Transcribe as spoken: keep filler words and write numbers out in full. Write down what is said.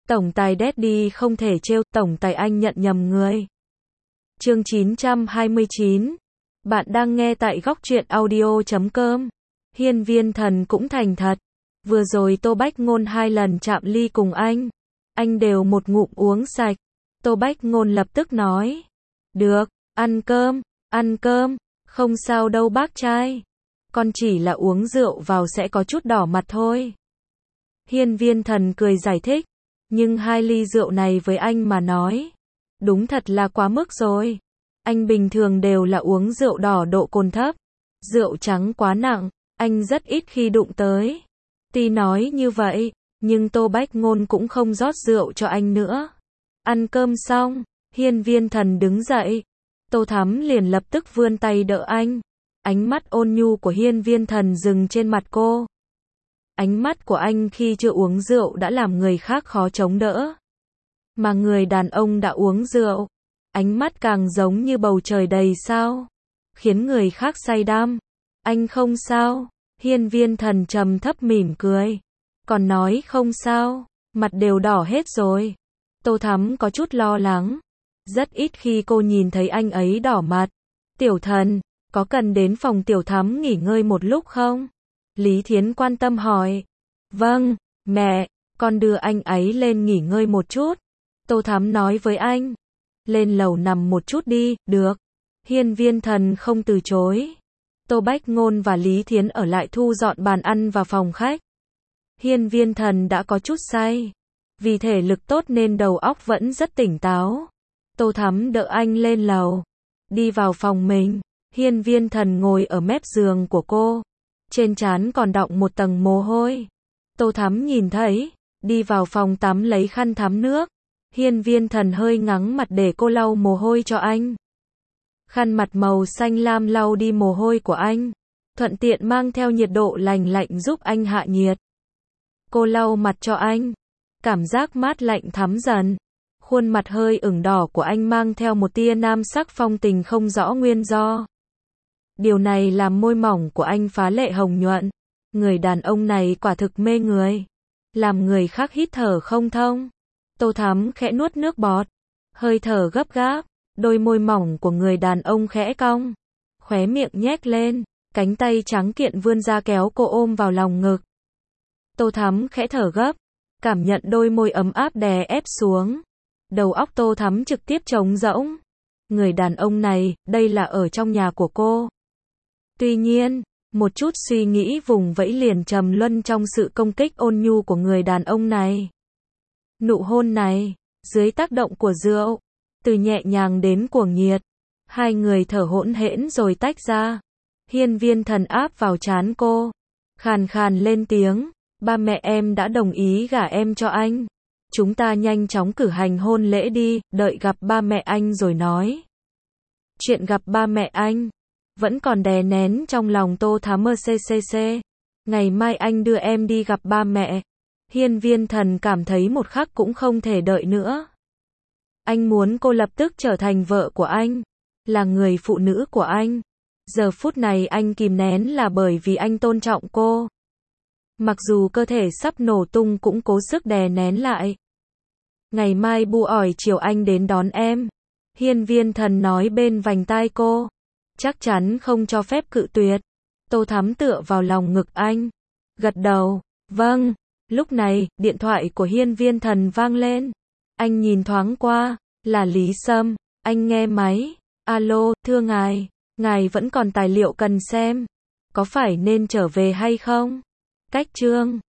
Tổng tài Daddy không thể trêu, tổng tài anh nhận nhầm người. Chương chín trăm hai mươi chín. Bạn đang nghe tại góc truyện audio chấm com. Hiên Viên Thần cũng thành thật. Vừa rồi Tô Bách Ngôn hai lần chạm ly cùng anh. Anh đều một ngụm uống sạch. Tô Bách Ngôn lập tức nói. Được, ăn cơm, ăn cơm, không sao đâu bác trai. Con chỉ là uống rượu vào sẽ có chút đỏ mặt thôi. Hiên Viên Thần cười giải thích. Nhưng hai ly rượu này với anh mà nói. Đúng thật là quá mức rồi. Anh bình thường đều là uống rượu đỏ độ cồn thấp. Rượu trắng quá nặng, anh rất ít khi đụng tới. Tuy nói như vậy, nhưng Tô Bách Ngôn cũng không rót rượu cho anh nữa. Ăn cơm xong, Hiên Viên Thần đứng dậy. Tô Thắm liền lập tức vươn tay đỡ anh. Ánh mắt ôn nhu của Hiên Viên Thần dừng trên mặt cô. Ánh mắt của anh khi chưa uống rượu đã làm người khác khó chống đỡ. Mà người đàn ông đã uống rượu, ánh mắt càng giống như bầu trời đầy sao, khiến người khác say đắm. Anh không sao? Hiên Viên Thần trầm thấp mỉm cười. Còn nói không sao, mặt đều đỏ hết rồi. Tô Thắm có chút lo lắng. Rất ít khi cô nhìn thấy anh ấy đỏ mặt. Tiểu Thần, có cần đến phòng Tiểu Thắm nghỉ ngơi một lúc không? Lý Thiến quan tâm hỏi. Vâng, mẹ, con đưa anh ấy lên nghỉ ngơi một chút. Tô Thắm nói với anh. Lên lầu nằm một chút đi, được. Hiên Viên Thần không từ chối. Tô Bách Ngôn và Lý Thiến ở lại thu dọn bàn ăn và phòng khách. Hiên Viên Thần đã có chút say. Vì thể lực tốt nên đầu óc vẫn rất tỉnh táo. Tô Thắm đỡ anh lên lầu. Đi vào phòng mình. Hiên Viên Thần ngồi ở mép giường của cô. Trên trán còn đọng một tầng mồ hôi. Tô Thắm nhìn thấy. Đi vào phòng tắm lấy khăn thấm nước. Hiên Viên Thần hơi ngắng mặt để cô lau mồ hôi cho anh. Khăn mặt màu xanh lam lau đi mồ hôi của anh. Thuận tiện mang theo nhiệt độ lành lạnh giúp anh hạ nhiệt. Cô lau mặt cho anh. Cảm giác mát lạnh thấm dần. Khuôn mặt hơi ửng đỏ của anh mang theo một tia nam sắc phong tình không rõ nguyên do. Điều này làm môi mỏng của anh phá lệ hồng nhuận. Người đàn ông này quả thực mê người. Làm người khác hít thở không thông. Tô Thắm khẽ nuốt nước bọt. Hơi thở gấp gáp. Đôi môi mỏng của người đàn ông khẽ cong. Khóe miệng nhếch lên. Cánh tay trắng kiện vươn ra kéo cô ôm vào lòng ngực. Tô Thắm khẽ thở gấp. Cảm nhận đôi môi ấm áp đè ép xuống. Đầu óc Tô Thắm trực tiếp trống rỗng. Người đàn ông này, đây là ở trong nhà của cô. Tuy nhiên, một chút suy nghĩ vùng vẫy liền trầm luân trong sự công kích ôn nhu của người đàn ông này. Nụ hôn này, dưới tác động của rượu, từ nhẹ nhàng đến cuồng nhiệt, hai người thở hỗn hển rồi tách ra. Hiên Viên Thần áp vào trán cô, khàn khàn lên tiếng, ba mẹ em đã đồng ý gả em cho anh. Chúng ta nhanh chóng cử hành hôn lễ đi, đợi gặp ba mẹ anh rồi nói. Chuyện gặp ba mẹ anh vẫn còn đè nén trong lòng Tô Thắm mơ xê xê xê. Ngày mai anh đưa em đi gặp ba mẹ. Hiên Viên Thần cảm thấy một khắc cũng không thể đợi nữa. Anh muốn cô lập tức trở thành vợ của anh, là người phụ nữ của anh. Giờ phút này anh kìm nén là bởi vì anh tôn trọng cô. Mặc dù cơ thể sắp nổ tung cũng cố sức đè nén lại. Ngày mai bu ỏi chiều anh đến đón em. Hiên Viên Thần nói bên vành tai cô. Chắc chắn không cho phép cự tuyệt. Tô Thắm tựa vào lòng ngực anh. Gật đầu. Vâng. Lúc này, điện thoại của Hiên Viên Thần vang lên. Anh nhìn thoáng qua. Là Lý Sâm. Anh nghe máy. Alo, thưa ngài. Ngài vẫn còn tài liệu cần xem. Có phải nên trở về hay không? Cách chương